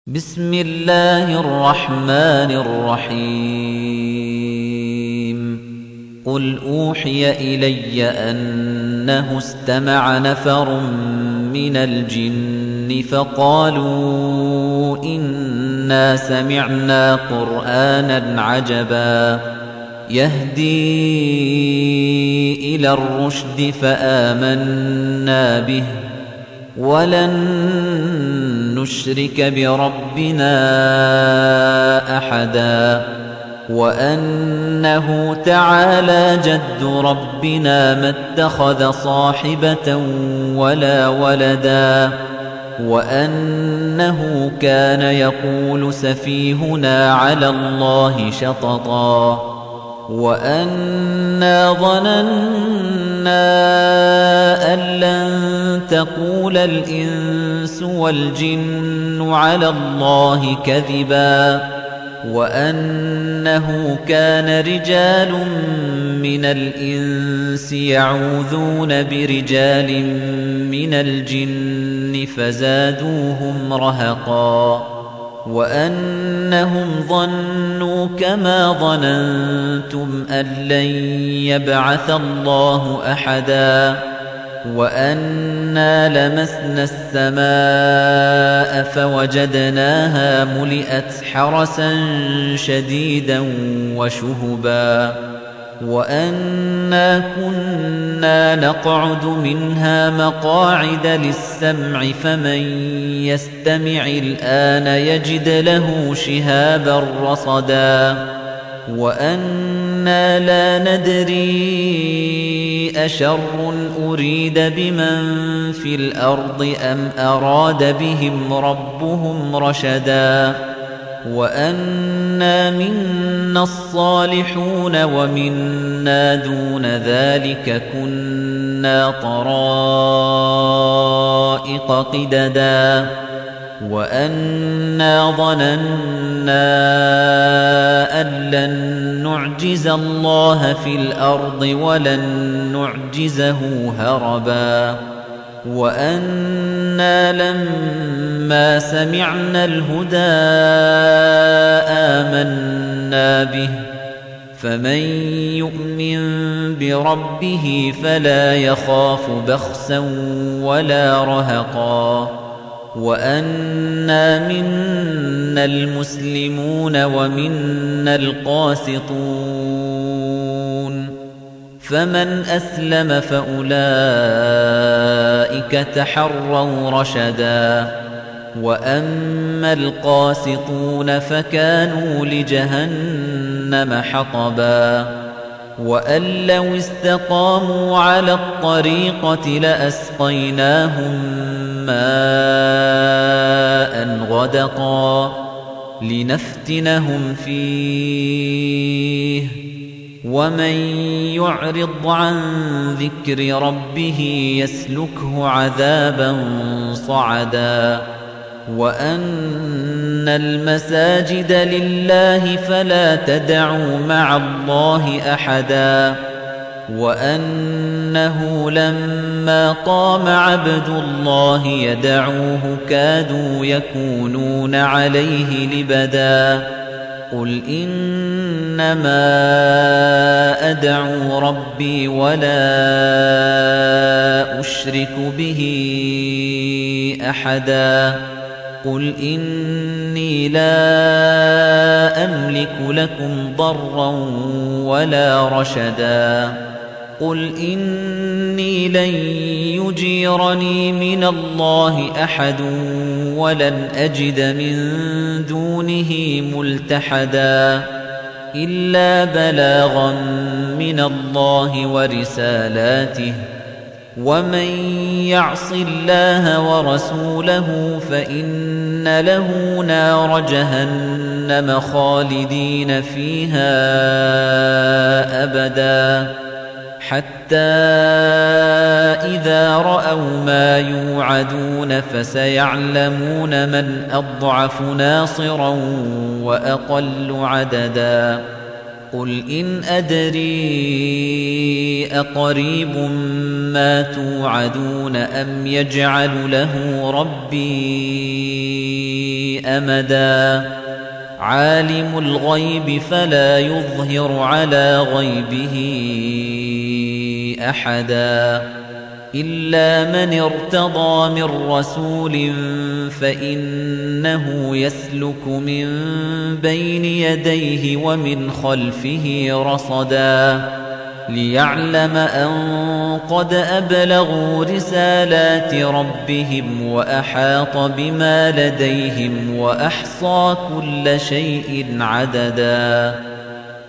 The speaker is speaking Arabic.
بسم الله الرحمن الرحيم قل أوحي إلي أنه استمع نفر من الجن فقالوا إنا سمعنا قرآنا عجبا يهدي إلى الرشد فآمنا به ولن نشرك بربنا أحدا وأنه تعالى جد ربنا ما اتخذ صاحبة ولا ولدا وأنه كان يقول سفيهنا على الله شططا وأنا ظننا أن لن تقول الإنس والجن على الله كذبا وأنه كان رجال من الإنس يعوذون برجال من الجن فزادوهم رهقا وأنهم ظنوا كما ظننتم أن لن يبعث الله أحدا وأنا لمسنا السماء فوجدناها ملئت حرسا شديدا وشهبا وأنا كنا نقعد منها مقاعد للسمع فمن يستمع الآن يجد له شهابا رصدا وأنا لا ندري أشر أريد بمن في الأرض أم أراد بهم ربهم رشدا وأنا منا الصالحون ومنا دون ذلك كنا طرائق قددا وأنا ظننا أن لن نعجز الله في الأرض ولن نعجزه هربا وأنا لما سمعنا الهدى آمنا به فمن يؤمن بربه فلا يخاف بخسا ولا رهقا وأنا منا المسلمون ومنا القاسطون فمن أسلم فأولئك تحروا رشدا وأما القاسطون فكانوا لجهنم حطبا وأن لو استقاموا على الطريقة لأسقيناهم ماء غدقا لنفتنهم فيه ومن يعرض عن ذكر ربه يسلكه عذابا صعدا وأن المساجد لله فلا تدعوا مع الله أحدا وأنه لما قام عبد الله يدعوه كادوا يكونون عليه لبدا قل إنما أدعو ربي ولا أشرك به أحدا قل إني لا أملك لكم ضرا ولا رشدا قل إني لن يجيرني من الله أحد ولن أجد من دونه ملتحدا إلا بلاغا من الله ورسالاته ومن يعص الله ورسوله فإن له نار جهنم خالدين فيها أبدا حتى إذا رأوا ما يوعدون فسيعلمون من أضعف ناصرا وأقل عددا قل إن أدري أقريب ما توعدون أم يجعل له ربي أمدا عالم الغيب فلا يظهر على غيبه أحدا إلا من ارتضى من رسول فإنه يسلك من بين يديه ومن خلفه رصدا ليعلم أن قد أبلغوا رسالات ربهم وأحاط بما لديهم وأحصى كل شيء عددا